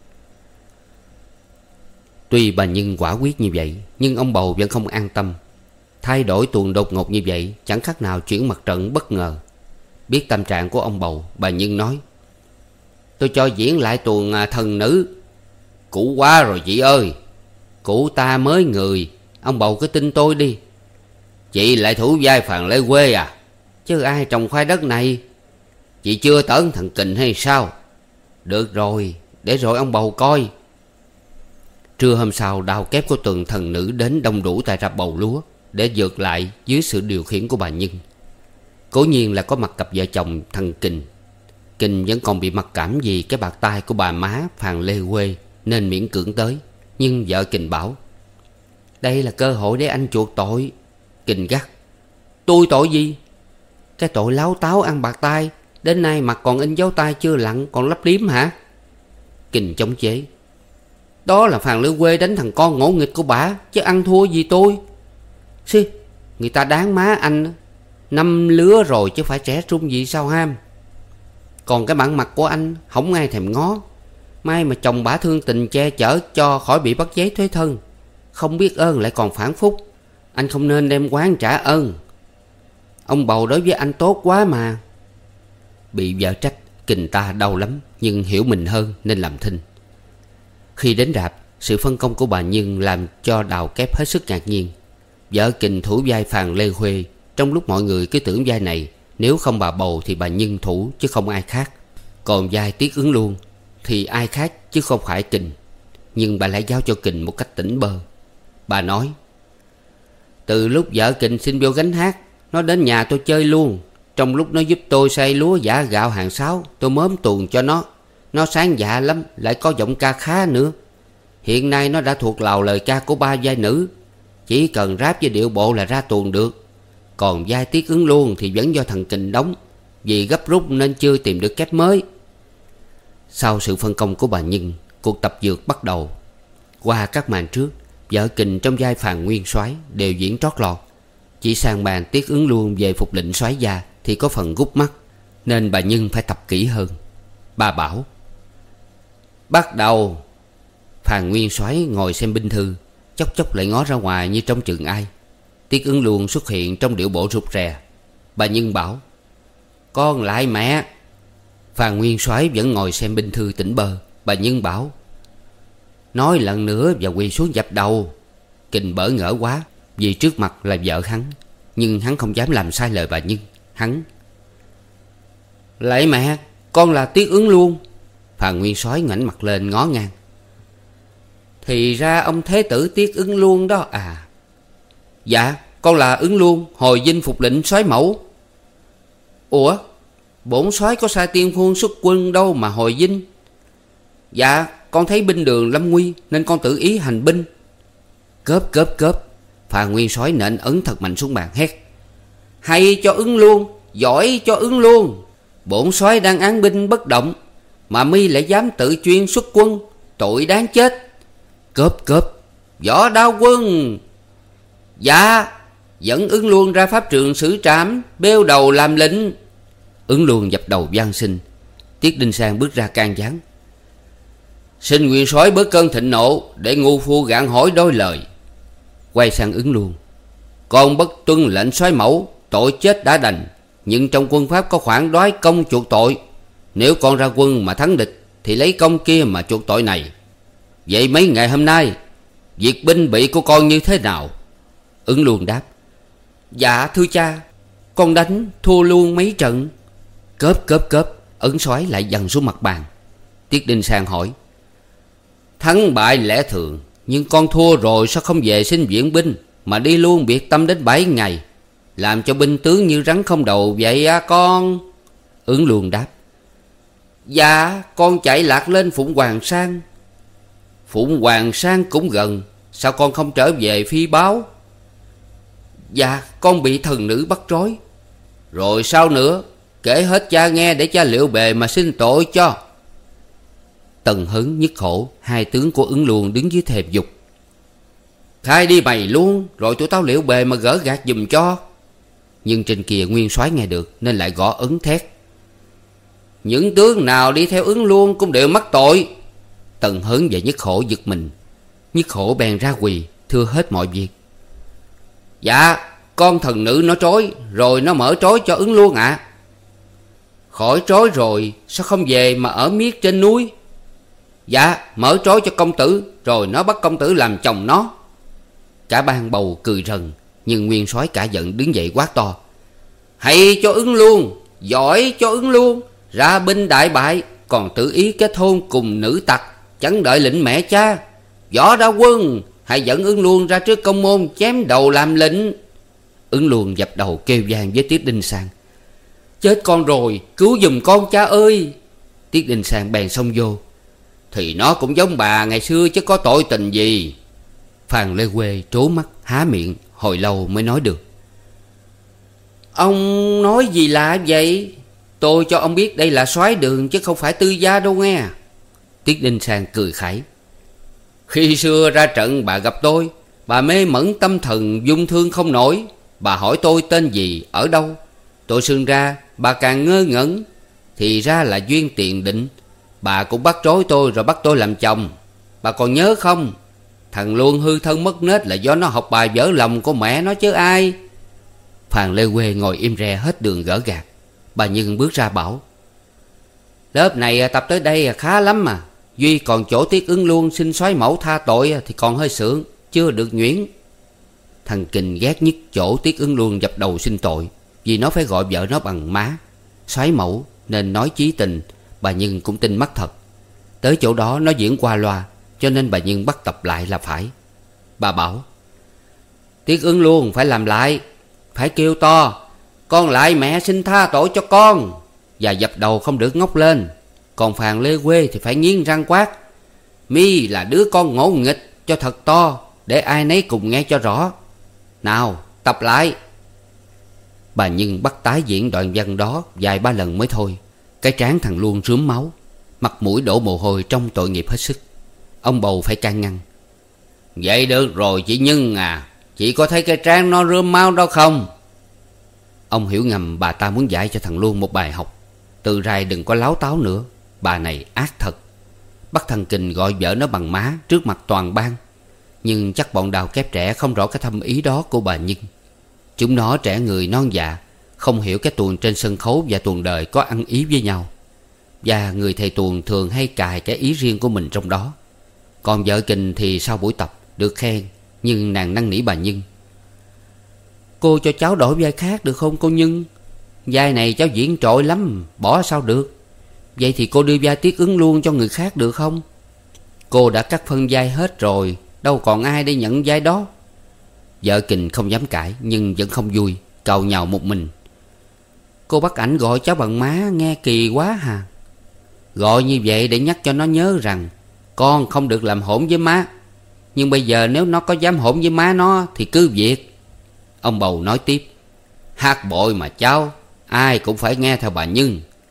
Tuy bà Nhân quả quyết như vậy, nhưng ông bầu vẫn không an tâm. Thay đổi tuồng đột ngột như vậy chẳng khác nào chuyển mặt trận bất ngờ. Biết tâm trạng của ông bầu, bà Nhân nói: tôi cho diễn lại tuồng thần nữ. Cũ quá rồi chị ơi. Cũ ta mới người, ông bầu cứ tin tôi đi. Chị lại thủ vai Phàn Lê Quê à? Chứ ai trồng khoai đất này. Chị chưa tởn thằng Kình hay sao? Được rồi, để rồi ông bầu coi. Trưa hôm sau, Đào Kép của tuồng thần nữ đến đông đủ tại rạp bầu lúa để vượt lại dưới sự điều khiển của bà Nhân. Cố nhiên là có mặt cặp vợ chồng thằng Kình. Kình vẫn còn bị mặc cảm vì cái bạc tai của bà má Phàn Lê Quê, nên miễn cưỡng tới. Nhưng vợ Kình bảo: đây là cơ hội để anh chuộc tội. Kình gắt: tôi tội gì? Cái tội láo táo ăn bạc tai, đến nay mặt còn in dấu tay chưa lặn, còn lấp liếm hả? Kình chống chế: đó là Phàn Lê Quê đánh thằng con ngỗ nghịch của bả, chứ ăn thua gì tôi. Xí, người ta đáng má anh năm lứa rồi chứ phải trẻ trung gì sao ham. Còn cái bản mặt của anh không ai thèm ngó. May mà chồng bả thương tình che chở cho khỏi bị bắt giấy thuế thân. Không biết ơn lại còn phản phúc. Anh không nên đem oán trả ơn. Ông bầu đối với anh tốt quá mà. Bị vợ trách, Kình ta đau lắm, nhưng hiểu mình hơn nên làm thinh. Khi đến rạp, sự phân công của bà Nhân làm cho Đào Kép hết sức ngạc nhiên. Vợ Kình thủ vai Phàn Lê Huê, trong lúc mọi người cứ tưởng vai này nếu không bà bầu thì bà Nhân thủ chứ không ai khác. Còn vai Tiết Ứng Luôn thì ai khác chứ không phải Kình. Nhưng bà lại giao cho Kình một cách tỉnh bơ. Bà nói: từ lúc vợ Kình xin vô gánh hát, nó đến nhà tôi chơi luôn. Trong lúc nó giúp tôi xay lúa giả gạo hàng sáo, tôi mớm tuồng cho nó. Nó sáng dạ lắm, lại có giọng ca khá nữa. Hiện nay nó đã thuộc lào lời ca của ba vai nữ. Chỉ cần ráp với điệu bộ là ra tuồng được. Còn vai Tiết Ứng Luôn thì vẫn do thằng Kình đóng, vì gấp rút nên chưa tìm được kép mới. Sau sự phân công của bà Nhân, cuộc tập dượt bắt đầu. Qua các màn trước, vợ Kình trong vai Phàn Nguyên Soái đều diễn trót lọt. Chỉ sang bàn Tiết Ứng Luôn về phục lệnh soái gia thì có phần gút mắt, nên bà Nhân phải tập kỹ hơn. Bà bảo: bắt đầu. Phàn Nguyên Soái ngồi xem binh thư, chốc chốc lại ngó ra ngoài như trông chừng ai. Tiết Ứng Luôn xuất hiện trong điệu bộ rụt rè. Bà Nhân bảo: con lại mẹ. Phàn Nguyên Soái vẫn ngồi xem binh thư tỉnh bơ. Bà Nhân bảo: nói lần nữa và quỳ xuống dập đầu. Kình bỡ ngỡ quá, vì trước mặt là vợ hắn. Nhưng hắn không dám làm sai lời bà Nhân. Hắn: lạy mẹ, con là Tiết Ứng Luôn. Phàn Nguyên Soái ngoảnh mặt lên ngó ngang: thì ra ông thế tử Tiết Ứng Luôn đó à? Dạ, con là Ứng Luôn, hồi dinh phục lệnh soái mẫu. Ủa, bổn soái có sai tiên phu xuất quân đâu mà hồi dinh. Dạ, con thấy binh đường lâm nguy nên con tự ý hành binh. Cớp cớp cớp. Phàn Nguyên Soái nện ấn thật mạnh xuống bàn hét: hay cho Ứng Luôn, giỏi cho Ứng Luôn. Bổn soái đang án binh bất động, Mà mi lại dám tự chuyên xuất quân, tội đáng chết. Cớp cớp. Võ Đao Quân. Dạ. Dẫn Ứng Luân ra pháp trường xử trảm, bêu đầu làm lệnh. Ứng Luân dập đầu van xin. Tiết Đinh Sang bước ra can gián. Xin nguyên soái bớt cơn thịnh nộ, để ngu phu gạn hỏi đôi lời. Quay sang Ứng Luân. Con bất tuân lệnh soái mẫu, tội chết đã đành. Nhưng trong quân pháp có khoản đoái công chuộc tội. Nếu con ra quân mà thắng địch, thì lấy công kia mà chuộc tội này. Vậy mấy ngày hôm nay, việc binh bị của con như thế nào? Ứng Luân đáp. Dạ thưa cha, con đánh thua luôn mấy trận. Cớp cớp cớp. Ấn soái lại dằn xuống mặt bàn. Tiết Đinh Sang hỏi. Thắng bại lẽ thường, nhưng con thua rồi sao không về xin viện binh, mà đi luôn biệt tâm đến bảy ngày, làm cho binh tướng như rắn không đầu vậy à con? Ứng Luân đáp. Dạ con chạy lạc lên Phụng Hoàng Sang. Phụng Hoàng Sang cũng gần, sao con không trở về phi báo? Dạ con bị thần nữ bắt trói. Rồi sao nữa? Kể hết cha nghe để cha liệu bề mà xin tội cho. Tần Hấn, Nhất Hổ, hai tướng của Ứng Luân đứng dưới thềm dục. Khai đi mày luôn, rồi tụi tao liệu bề mà gỡ gạt giùm cho. Nhưng trên kia nguyên soái nghe được nên lại gõ ấn thét. Những tướng nào đi theo Ứng Luân cũng đều mắc tội. Tần Hấn và Nhất Hổ giật mình. Nhất Hổ bèn ra quỳ thưa hết mọi việc. Dạ con thần nữ nó trói, rồi nó mở trói cho Ứng Luân ạ. À. Khỏi trói rồi sao không về mà ở miết trên núi? Dạ mở trói cho công tử, rồi nó bắt công tử làm chồng nó. Cả ban bầu cười rần. Nhưng nguyên soái cả giận đứng dậy quát to. Hay cho Ứng Luân, giỏi cho Ứng Luân, ra binh đại bại, còn tự ý kết hôn cùng nữ tặc, chẳng đợi lệnh mẹ cha. Võ Đao Quân, hãy dẫn Ứng Luân ra trước công môn chém đầu làm lệnh. Ứng Luân dập đầu kêu vang với Tiết Đinh Sang. Chết con rồi, cứu giùm con cha ơi. Tiết Đinh Sang bèn xông vô. Thì nó cũng giống bà ngày xưa chứ có tội tình gì. Phàn Lê Quê trố mắt há miệng hồi lâu mới nói được. Ông nói gì lạ vậy? Tôi cho ông biết đây là soái Đường chứ không phải tư gia đâu nghe. Tiết Đinh Sang cười khẩy. Khi xưa ra trận bà gặp tôi, bà mê mẩn tâm thần dung thương không nổi. Bà hỏi tôi tên gì, ở đâu. Tôi xưng ra, bà càng ngơ ngẩn. Thì ra là duyên tiền định. Bà cũng bắt trói tôi rồi bắt tôi làm chồng. Bà còn nhớ không? Thằng Luân hư thân mất nết là do nó học bài vỡ lòng của mẹ nó chứ ai. Phàn Lê Quê ngồi im re hết đường gỡ gạt. Bà Nhân bước ra bảo. Lớp này tập tới đây khá lắm mà. Duy còn chỗ Tiết Ứng Luân xin soái mẫu tha tội thì còn hơi sượng, chưa được nhuyễn. Thằng Kình ghét nhất chỗ Tiết Ứng Luân dập đầu xin tội, vì nó phải gọi vợ nó bằng má. Soái mẫu nên nói chí tình. Bà Nhân cũng tin mắt thật. Tới chỗ đó nó diễn qua loa, cho nên bà Nhân bắt tập lại là phải. Bà bảo. Tiết Ứng Luân phải làm lại, phải kêu to. Con lại mẹ xin tha tội cho con. Và dập đầu không được ngóc lên. Còn Phàn Lê Quê thì phải nghiến răng quát. Mi là đứa con ngỗ nghịch, cho thật to, để ai nấy cùng nghe cho rõ. Nào tập lại. Bà Nhân bắt tái diễn đoạn văn đó vài ba lần mới thôi. Cái trán thằng Luân rướm máu, mặt mũi đổ mồ hôi trong tội nghiệp hết sức. Ông bầu phải can ngăn. Vậy được rồi chị Nhân à, chị có thấy cái trán nó rướm máu đó không? Ông hiểu ngầm bà ta muốn dạy cho thằng Luân một bài học. Từ rày đừng có láo táo nữa. Bà này ác thật. Bắt thằng Kình gọi vợ nó bằng má trước mặt toàn ban. Nhưng chắc bọn đào kép trẻ không rõ cái thâm ý đó của bà Nhân. Chúng nó trẻ người non dạ, không hiểu cái tuồng trên sân khấu và tuồng đời có ăn ý với nhau. Và người thầy tuồng thường hay cài cái ý riêng của mình trong đó. Còn vợ Kình thì sau buổi tập được khen, nhưng nàng năn nỉ bà Nhân. Cô cho cháu đổi vai khác được không cô Nhân? Vai này cháu diễn trội lắm, bỏ sao được. Vậy thì cô đưa vai Tiết Ứng luôn cho người khác được không? Cô đã cắt phân vai hết rồi, đâu còn ai để nhận vai đó. Vợ Kình không dám cãi, nhưng vẫn không vui, càu nhàu một mình. Cô bắt ảnh gọi cháu bằng má nghe kỳ quá hà. Gọi như vậy để nhắc cho nó nhớ rằng con không được làm hỗn với má. Nhưng bây giờ nếu nó có dám hỗn với má nó thì cứ việc. Ông bầu nói tiếp. Hát bội mà cháu, ai cũng phải nghe theo bà Nhân.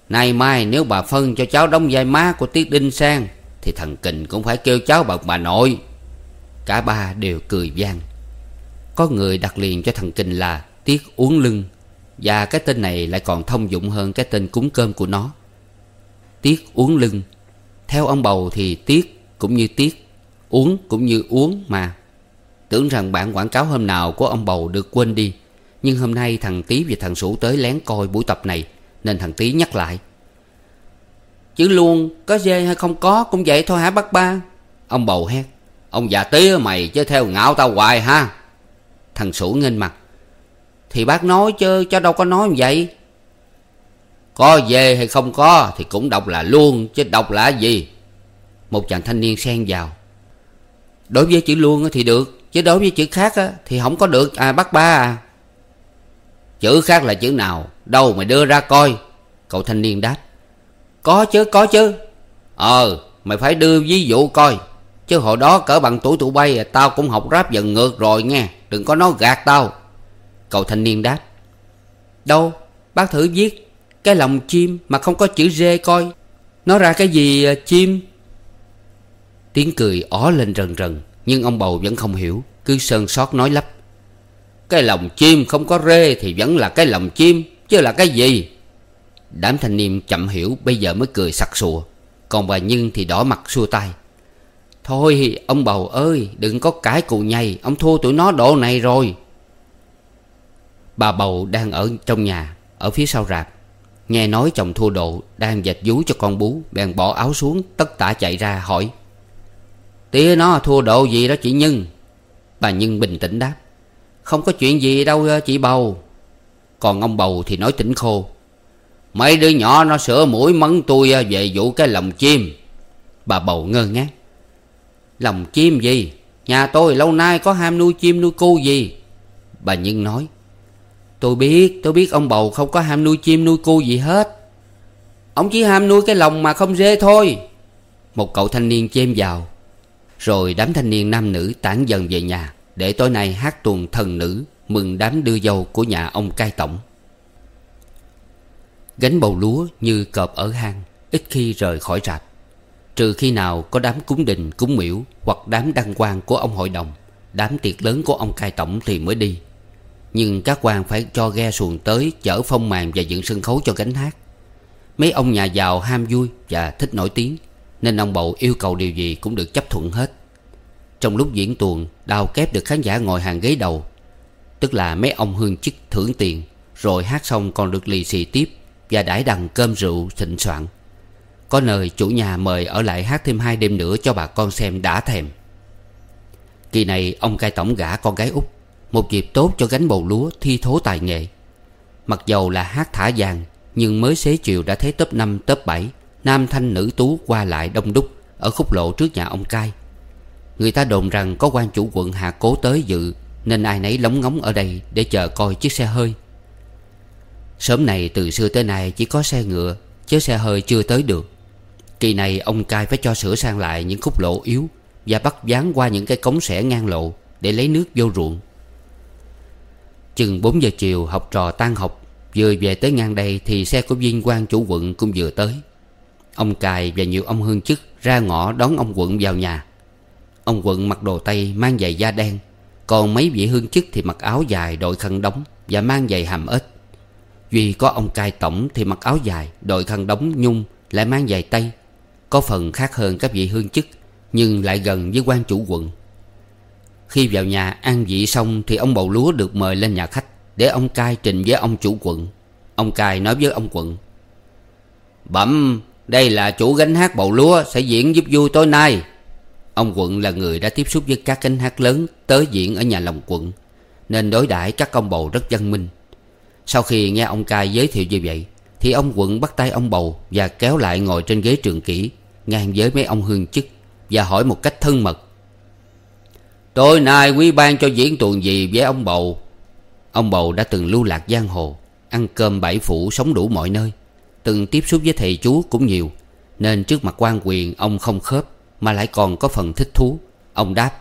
Nay mai nếu bà phân cho cháu đóng vai má của Tiết Đinh Sang thì thằng Kình cũng phải kêu cháu bằng bà nội. Cả ba đều cười vang. Có người đặt liền cho thằng Kình là Tiết Uốn Lưng, và cái tên này lại còn thông dụng hơn cái tên cúng cơm của nó, Tiết Uốn Lưng. Theo ông Bầu thì Tiết cũng như Tiết, Uốn cũng như Uốn mà. Tưởng rằng bản quảng cáo hôm nào của ông Bầu được quên đi, nhưng hôm nay thằng Tí và thằng Sủ tới lén coi buổi tập này, nên thằng Tí nhắc lại. Chữ luôn có dê hay không có cũng vậy thôi hả bác ba? Ông Bầu hét. Ông già Tí mày chứ theo ngạo tao hoài ha. Thằng Sủ nghênh mặt. Thì bác nói chứ cho đâu có nói như vậy. Có dê hay không có thì cũng đọc là luôn, chứ đọc là gì? Một chàng thanh niên xen vào. Đối với chữ luôn thì được, chứ đối với chữ khác thì không có được à bác ba à. Chữ khác là chữ nào? Đâu mày đưa ra coi. Cậu thanh niên đáp. Có chứ, có chứ. Ờ, mày phải đưa ví dụ coi. Chứ hồi đó cỡ bằng tuổi tụi bay tao cũng học rap dần ngược rồi nghe. Đừng có nói gạt tao. Cậu thanh niên đáp. Đâu, bác thử viết cái lòng chim mà không có chữ rê coi. Nó ra cái gì chim? Tiếng cười ó lên rần rần, nhưng ông Bầu vẫn không hiểu, cứ sơn sót nói lắp. Cái lòng chim không có rê thì vẫn là cái lòng chim, chứ là cái gì? Đám thanh niên chậm hiểu bây giờ mới cười sặc sụa. Còn bà Nhân thì đỏ mặt xua tay. Thôi ông Bầu ơi, đừng có cãi cù nhầy, ông thua tụi nó độ này rồi. Bà Bầu đang ở trong nhà, ở phía sau rạp, nghe nói chồng thua độ, đang dạch vú cho con bú, bèn bỏ áo xuống tất tả chạy ra hỏi. Tía nó thua độ gì đó chị Nhân? Bà Nhân bình tĩnh đáp. Không có chuyện gì đâu chị Bầu. Còn ông Bầu thì nói tỉnh khô. Mấy đứa nhỏ nó sửa mũi mắng tôi về vụ cái lòng chim. Bà Bầu ngơ ngác. Lòng chim gì? Nhà tôi lâu nay có ham nuôi chim nuôi cu gì? Bà Nhân nói. Tôi biết, tôi biết ông Bầu không có ham nuôi chim nuôi cu gì hết. Ông chỉ ham nuôi cái lòng mà không rê thôi. Một cậu thanh niên chêm vào. Rồi đám thanh niên nam nữ tản dần về nhà, để tối nay hát tuồng thần nữ mừng đám đưa dâu của nhà ông cai tổng. Gánh bầu lúa như cọp ở hang, ít khi rời khỏi rạp. Trừ khi nào có đám cúng đình cúng miễu, hoặc đám đăng quang của ông hội đồng, đám tiệc lớn của ông cai tổng thì mới đi. Nhưng các quan phải cho ghe xuồng tới chở phong màn và dựng sân khấu cho gánh hát. Mấy ông nhà giàu ham vui và thích nổi tiếng, nên ông Bầu yêu cầu điều gì cũng được chấp thuận hết. Trong lúc diễn tuồng, đào kép được khán giả ngồi hàng ghế đầu, tức là mấy ông hương chức thưởng tiền, rồi hát xong còn được lì xì tiếp và đãi đằng cơm rượu thịnh soạn. Có nơi chủ nhà mời ở lại hát thêm hai đêm nữa cho bà con xem đã thèm. Kỳ này ông cai tổng gả con gái út, một dịp tốt cho gánh bầu lúa thi thố tài nghệ. Mặc dầu là hát thả vàng, nhưng mới xế chiều đã thấy top năm top bảy nam thanh nữ tú qua lại đông đúc ở khúc lộ trước nhà ông cai. Người ta đồn rằng có quan chủ quận hạ cố tới dự, nên ai nấy lóng ngóng ở đây để chờ coi chiếc xe hơi. Sớm này từ xưa tới nay chỉ có xe ngựa, chứ xe hơi chưa tới được. Kỳ này ông cai phải cho sửa sang lại những khúc lộ yếu và bắt ván qua những cái cống xẻ ngang lộ để lấy nước vô ruộng. Chừng bốn giờ chiều, học trò tan học vừa về tới ngang đây thì xe của viên quan chủ quận cũng vừa tới. Ông cai và nhiều ông hương chức ra ngõ đón ông quận vào nhà. Ông quận mặc đồ tây mang giày da đen, còn mấy vị hương chức thì mặc áo dài đội khăn đóng và mang giày hàm ếch. Duy có ông cai tổng thì mặc áo dài đội khăn đóng nhung, lại mang giày tây, có phần khác hơn các vị hương chức, nhưng lại gần với quan chủ quận. Khi vào nhà ăn vị xong thì ông bầu lúa được mời lên nhà khách để ông cai trình với ông chủ quận. Ông cai nói với ông quận: Bẩm, đây là chủ gánh hát bầu lúa sẽ diễn giúp vui tối nay. Ông quận là người đã tiếp xúc với các gánh hát lớn tới diễn ở nhà lòng quận, nên đối đãi các ông bầu rất văn minh. Sau khi nghe ông cai giới thiệu như vậy thì ông quận bắt tay ông bầu và kéo lại ngồi trên ghế trường kỷ ngang với mấy ông hương chức, và hỏi một cách thân mật: Tối nay quý ban cho diễn tuồng gì với ông bầu? Ông bầu đã từng lưu lạc giang hồ, ăn cơm bảy phủ, sống đủ mọi nơi, từng tiếp xúc với thầy chú cũng nhiều, nên trước mặt quan quyền ông không khớp, mà lại còn có phần thích thú. Ông đáp: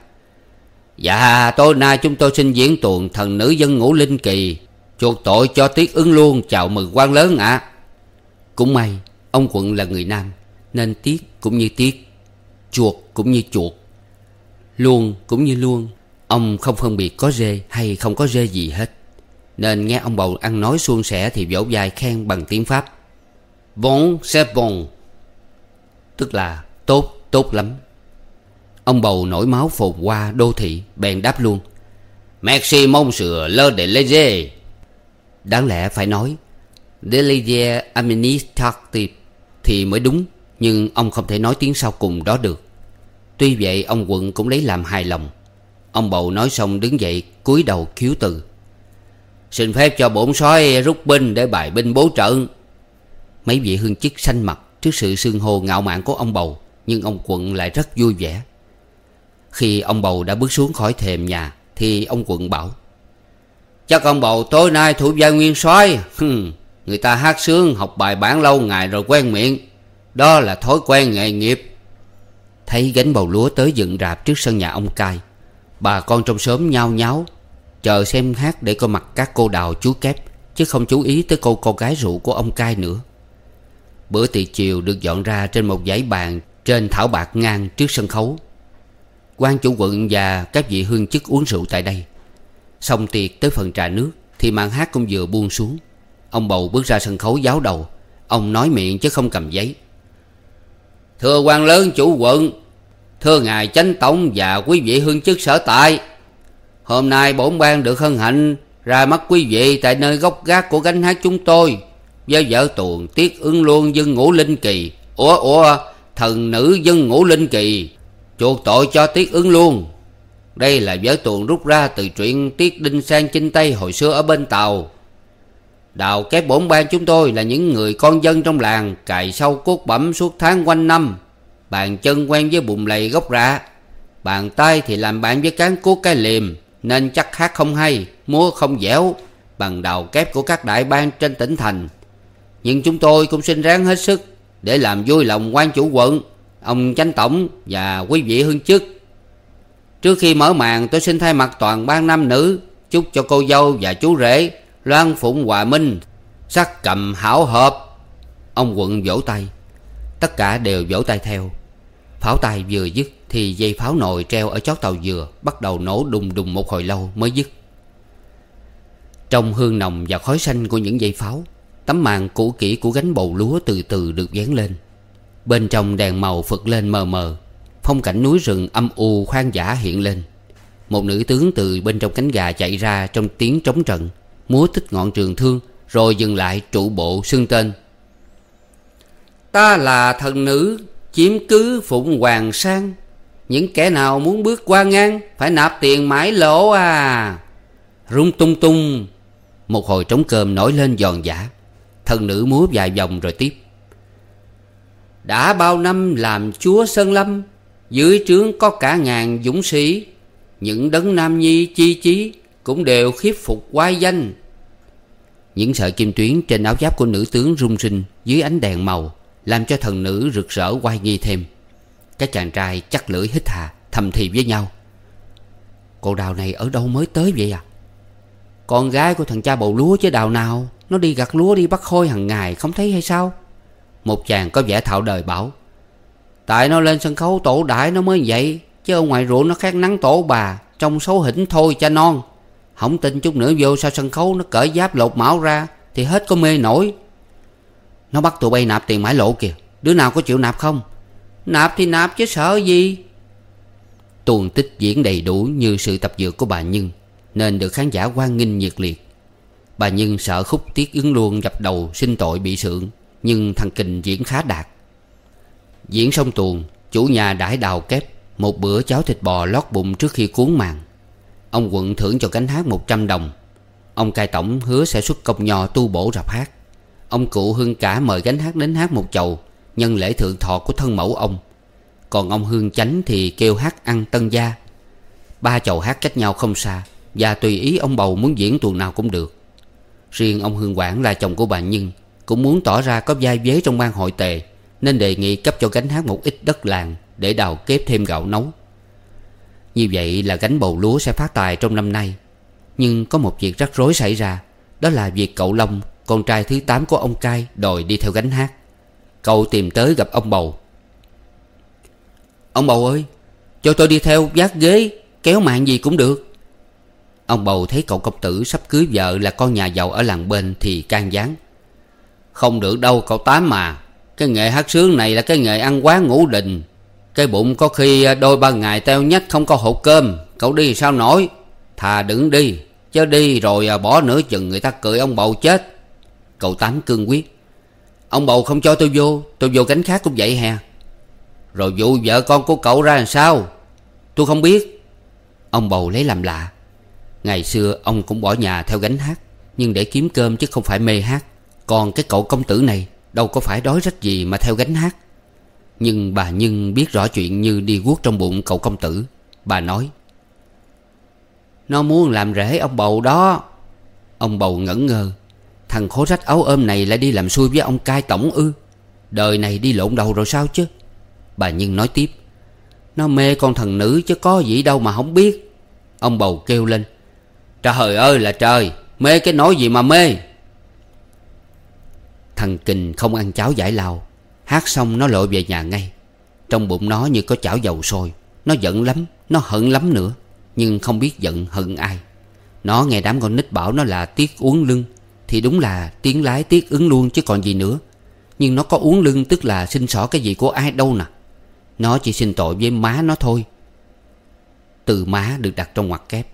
Dạ, tối nay chúng tôi xin diễn tuồng Thần Nữ Dân Ngũ Linh Kỳ, chuộc tội cho Tiết Ứng Luôn, chào mừng quan lớn ạ. À. Cũng may Ông Quận là người Nam, nên tiết cũng như tiết, chuột cũng như chuột, luôn cũng như luôn. Ông không phân biệt có rê hay không có rê gì hết. Nên nghe ông Bầu ăn nói suôn sẻ thì vỗ vai khen bằng tiếng Pháp: Bon, c'est bon, tức là tốt, tốt lắm. Ông Bầu nổi máu phồn hoa đô thị, bèn đáp luôn: Merci monsieur le délégué. Đáng lẽ phải nói Délégué administratif thì mới đúng, nhưng ông không thể nói tiếng sau cùng đó được. Tuy vậy ông Quận cũng lấy làm hài lòng. Ông Bầu nói xong đứng dậy cúi đầu khiếu từ: Xin phép cho bổn soái rút binh để bài binh bố trận. Mấy vị hương chức xanh mặt trước sự xưng hô ngạo mạn của ông Bầu, nhưng ông Quận lại rất vui vẻ. Khi ông Bầu đã bước xuống khỏi thềm nhà thì ông Quận bảo: Chắc ông Bầu tối nay thủ vai nguyên soái. Người ta hát sướng học bài bản lâu ngày rồi quen miệng, đó là thói quen nghề nghiệp. Thấy gánh bầu lúa tới dựng rạp trước sân nhà ông Cai, bà con trong xóm nhao nháo chờ xem hát để coi mặt các cô đào chú Kép, chứ không chú ý tới cô con gái rượu của ông Cai nữa. Bữa tiệc chiều được dọn ra trên một dãy bàn trên thảo bạc ngang trước sân khấu. Quan chủ quận và các vị hương chức uống rượu tại đây. Xong tiệc tới phần trà nước thì màn hát cũng vừa buông xuống. Ông Bầu bước ra sân khấu giáo đầu. Ông nói miệng chứ không cầm giấy: Thưa quan lớn chủ quận, thưa ngài chánh tổng và quý vị hương chức sở tại, hôm nay bổn ban được hân hạnh ra mắt quý vị tại nơi gốc gác của gánh hát chúng tôi, với vở tuồng Tiết Ứng Luân dân Ngũ Linh Kỳ. Ủa ủa thần nữ dân Ngũ Linh Kỳ chuộc tội cho Tiết Ứng Luân. Đây là vở tuồng rút ra từ truyện Tiết Đinh Sang Chinh Tây hồi xưa ở bên Tàu. Đào Kép bổn ban chúng tôi là những người con dân trong làng, cày sâu cuốc bẩm suốt tháng quanh năm. Bàn chân quen với bùn lầy gốc rạ, bàn tay thì làm bạn với cán cuốc cái liềm, nên chắc hát không hay, múa không dẻo bằng Đào Kép của các đại ban trên tỉnh thành. Nhưng chúng tôi cũng xin ráng hết sức để làm vui lòng quan chủ quận, ông chánh tổng và quý vị hương chức. Trước khi mở màn, tôi xin thay mặt toàn ban nam nữ chúc cho cô dâu và chú rể Loan Phụng Hòa Minh sắc cầm hảo hợp. Ông Quận vỗ tay. Tất cả đều vỗ tay theo. Pháo tay vừa dứt thì dây pháo nồi treo ở chót tàu dừa bắt đầu nổ đùng đùng một hồi lâu mới dứt. Trong hương nồng và khói xanh của những dây pháo, tấm màn cũ kỹ của gánh bầu lúa từ từ được vén lên. Bên trong đèn màu phực lên mờ mờ. Phong cảnh núi rừng âm u khoan dã hiện lên. Một nữ tướng từ bên trong cánh gà chạy ra trong tiếng trống trận, múa tích ngọn trường thương, rồi dừng lại trụ bộ xưng tên: Ta là thần nữ chiếm cứ Phụng Hoàng Sang. Những kẻ nào muốn bước qua ngang phải nạp tiền mãi lỗ à. Rung tung tung. Một hồi trống cơm nổi lên giòn giã. Thần nữ múa vài vòng rồi tiếp: Đã bao năm làm chúa Sơn Lâm, dưới trướng có cả ngàn dũng sĩ. Những đấng nam nhi chi chí cũng đều khiếp phục oai danh. Những sợi kim tuyến trên áo giáp của nữ tướng rung rinh dưới ánh đèn màu, làm cho thần nữ rực rỡ oai nghi thêm. Các chàng trai chắc lưỡi hít hà thầm thì với nhau: Cô Đào này ở đâu mới tới vậy à? Con gái của thằng cha bầu lúa chứ Đào nào. Nó đi gặt lúa đi bắt khôi hàng ngày không thấy hay sao? Một chàng có vẻ thạo đời bảo: Tại nó lên sân khấu tổ đại nó mới vậy, chứ ở ngoài ruộng nó khát nắng tổ bà, trông xấu hỉnh thôi cha non. Không tin chút nữa vô sau sân khấu nó cởi giáp lột mão ra thì hết có mê nổi. Nó bắt tụi bay nạp tiền mãi lộ kìa, đứa nào có chịu nạp không? Nạp thì nạp chứ sợ gì. Tuồng tích diễn đầy đủ như sự tập dượt của bà Nhân, nên được khán giả hoan nghênh nhiệt liệt. Bà Nhân sợ khúc Tiết Ứng Luân dập đầu xin tội bị sượng, nhưng thằng Kình diễn khá đạt. Diễn xong tuồng, chủ nhà đãi Đào Kép một bữa cháo thịt bò lót bụng trước khi cuốn màn. Ông Quận thưởng cho gánh hát một trăm đồng. Ông cai tổng hứa sẽ xuất công nho tu bổ rạp hát. Ông cụ Hương Cả mời gánh hát đến hát một chầu nhân lễ thượng thọ của thân mẫu ông. Còn ông Hương Chánh thì kêu hát ăn tân gia. Ba chầu hát cách nhau không xa, và tùy ý ông bầu muốn diễn tuồng nào cũng được. Riêng ông Hương Quảng là chồng của bà Nhân cũng muốn tỏ ra có vai vế trong ban hội tề, nên đề nghị cấp cho gánh hát một ít đất làng để Đào Kép thêm gạo nấu. Như vậy là gánh bầu lúa sẽ phát tài trong năm nay. Nhưng có một việc rắc rối xảy ra. Đó là việc cậu Long, con trai thứ tám của ông Cai, đòi đi theo gánh hát. Cậu tìm tới gặp ông Bầu. Ông Bầu ơi, cho tôi đi theo vác ghế, kéo mạng gì cũng được. Ông Bầu thấy cậu công tử sắp cưới vợ là con nhà giàu ở làng bên thì can gián. Không được đâu cậu Tám mà. Cái nghề hát sướng này là cái nghề ăn quán ngủ đình. Cái bụng có khi đôi ba ngày teo nhách không có hộp cơm. Cậu đi sao nổi. Thà đừng đi, chứ đi rồi bỏ nửa chừng người ta cười ông Bầu chết. Cậu Tám cương quyết. Ông Bầu không cho tôi vô, tôi vô gánh khác cũng vậy hè. Rồi vụ vợ con của cậu ra làm sao? Tôi không biết. Ông Bầu lấy làm lạ. Ngày xưa ông cũng bỏ nhà theo gánh hát, nhưng để kiếm cơm chứ không phải mê hát. Còn cái cậu công tử này đâu có phải đói rách gì mà theo gánh hát. Nhưng bà Nhân biết rõ chuyện như đi guốc trong bụng cậu công tử. Bà nói: Nó muốn làm rễ ông Bầu đó. Ông Bầu ngẩn ngơ. Thằng khố rách áo ôm này lại đi làm xui với ông cai tổng ư? Đời này đi lộn đầu rồi sao chứ? Bà Nhân nói tiếp: Nó mê con thần nữ chứ có gì đâu mà không biết. Ông Bầu kêu lên: Trời ơi là trời, mê cái nỗi gì mà mê. Thằng Kình không ăn cháo giải lao. Hát xong nó lội về nhà ngay. Trong bụng nó như có chảo dầu sôi. Nó giận lắm, nó hận lắm nữa. Nhưng không biết giận hận ai. Nó nghe đám con nít bảo nó là tiếc uốn lưng, thì đúng là tiếng lái tiếc ứng luôn chứ còn gì nữa. Nhưng nó có uốn lưng tức là xin xỏ cái gì của ai đâu nè. Nó chỉ xin tội với má nó thôi. Từ má được đặt trong ngoặc kép.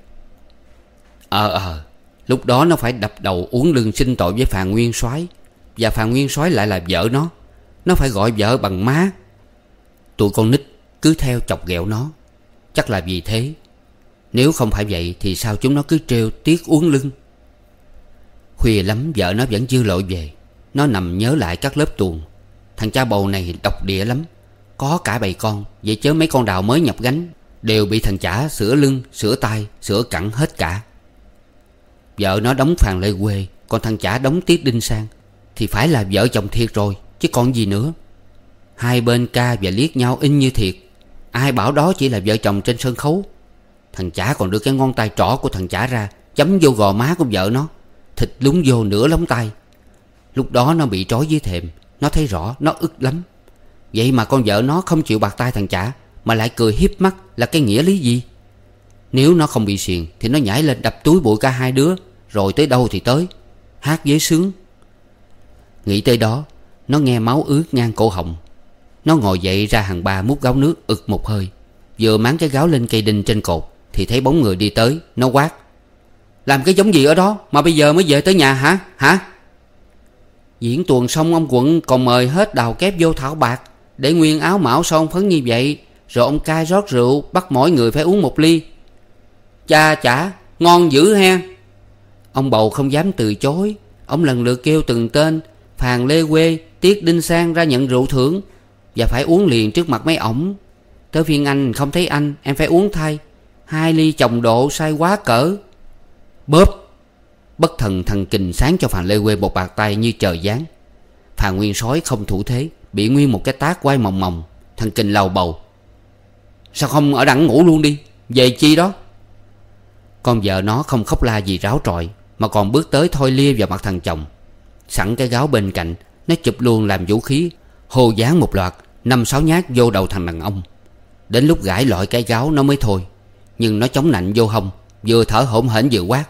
Ờ ờ Lúc đó nó phải đập đầu uốn lưng xin tội với Phàn Nguyên Soái. Và Phàn Nguyên Soái lại là vợ nó. Nó phải gọi vợ bằng má. Tụi con nít cứ theo chọc ghẹo nó. Chắc là vì thế. Nếu không phải vậy thì sao chúng nó cứ trêu tiếc uốn lưng. Khuya lắm vợ nó vẫn chưa lội về. Nó nằm nhớ lại các lớp tuồng. Thằng cha Bầu này độc địa lắm. Có cả bầy con. Vậy chớ mấy con đào mới nhập gánh đều bị thằng chả sửa lưng, sửa tay, sửa cẳng hết cả. Vợ nó đóng Phàn Lê Quê, còn thằng chả đóng Tiết Đinh Sang. Thì phải là vợ chồng thiệt rồi, chứ còn gì nữa. Hai bên ca và liếc nhau in như thiệt. Ai bảo đó chỉ là vợ chồng trên sân khấu. Thằng chả còn đưa cái ngón tay trỏ của thằng chả ra, chấm vô gò má của vợ nó. Thịt lúng vô nửa lóng tay. Lúc đó nó bị trói dưới thềm. Nó thấy rõ, nó ức lắm. Vậy mà con vợ nó không chịu bạc tay thằng chả, mà lại cười hiếp mắt là cái nghĩa lý gì? Nếu nó không bị xiềng thì nó nhảy lên đập túi bụi cả hai đứa. Rồi tới đâu thì tới. Hát với sướng. Nghĩ tới đó, nó nghe máu ướt ngang cổ họng. Nó ngồi dậy ra hàng ba múc gáo nước ực một hơi. Vừa máng cái gáo lên cây đinh trên cột thì thấy bóng người đi tới. Nó quát: Làm cái giống gì ở đó mà bây giờ mới về tới nhà hả? Hả? Diễn tuồng xong ông quận còn mời hết đào kép vô thảo bạc, để nguyên áo mão son phấn như vậy. Rồi ông cai rót rượu bắt mỗi người phải uống một ly. Cha chả ngon dữ he. Ông Bầu không dám từ chối. Ông lần lượt kêu từng tên: Phàn Lê Quê, Tiết Đinh Sang ra nhận rượu thưởng. Và phải uống liền trước mặt mấy ổng. Tới phiên anh không thấy anh, em phải uống thay. Hai ly chồng độ say quá cỡ. Bóp. Bất thần thằng Kình sáng cho Phàn Lê Quê một bạt tay như trời giáng. Phàn Nguyên Soái không thủ thế, bị nguyên một cái tát quay mòng mòng. Thằng Kình lầu bầu: Sao không ở đặng ngủ luôn đi, về chi đó? Con vợ nó không khóc la gì ráo trọi, mà còn bước tới thoi lia vào mặt thằng chồng. Sẵn cái gáo bên cạnh, nó chụp luôn làm vũ khí, hô dán một loạt năm sáu nhát vô đầu thằng đàn ông. Đến lúc gãi lọi cái gáo nó mới thôi. Nhưng nó chống nạnh vô hông, vừa thở hổn hển vừa quát: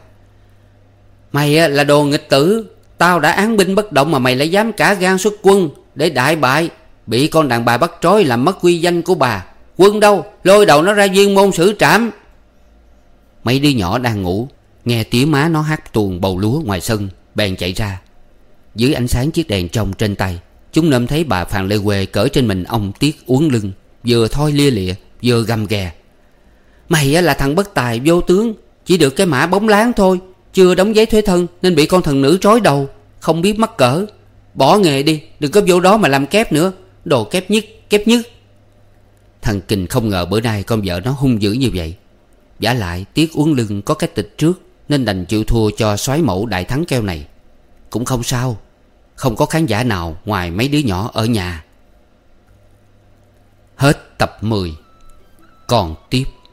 Mày là đồ nghịch tử. Tao đã án binh bất động mà mày lại dám cả gan xuất quân để đại bại. Bị con đàn bà bắt trói làm mất uy danh của bà. Quân đâu? Lôi đầu nó ra viên môn xử trảm. Mấy đứa nhỏ đang ngủ nghe tía má nó hát tuồng bầu lúa ngoài sân, bèn chạy ra. Dưới ánh sáng chiếc đèn trông trên tay, chúng nôm thấy bà Phàn Lê Quê cởi trên mình ông Tiết uốn lưng, vừa thoi lia lịa vừa gầm ghè: Mày là thằng bất tài vô tướng, chỉ được cái mã bóng láng thôi, chưa đóng giấy thuế thân nên bị con thần nữ trói đầu. Không biết mắc cỡ. Bỏ nghề đi, đừng có vô đó mà làm kép nữa. Đồ kép nhất, kép nhất. Thằng Kình không ngờ bữa nay con vợ nó hung dữ như vậy. Vả lại Tiết uốn lưng có cái tịch trước, nên đành chịu thua cho soái mẫu đại thắng keo này. Cũng không sao. Không có khán giả nào ngoài mấy đứa nhỏ ở nhà. Hết tập mười. Còn tiếp.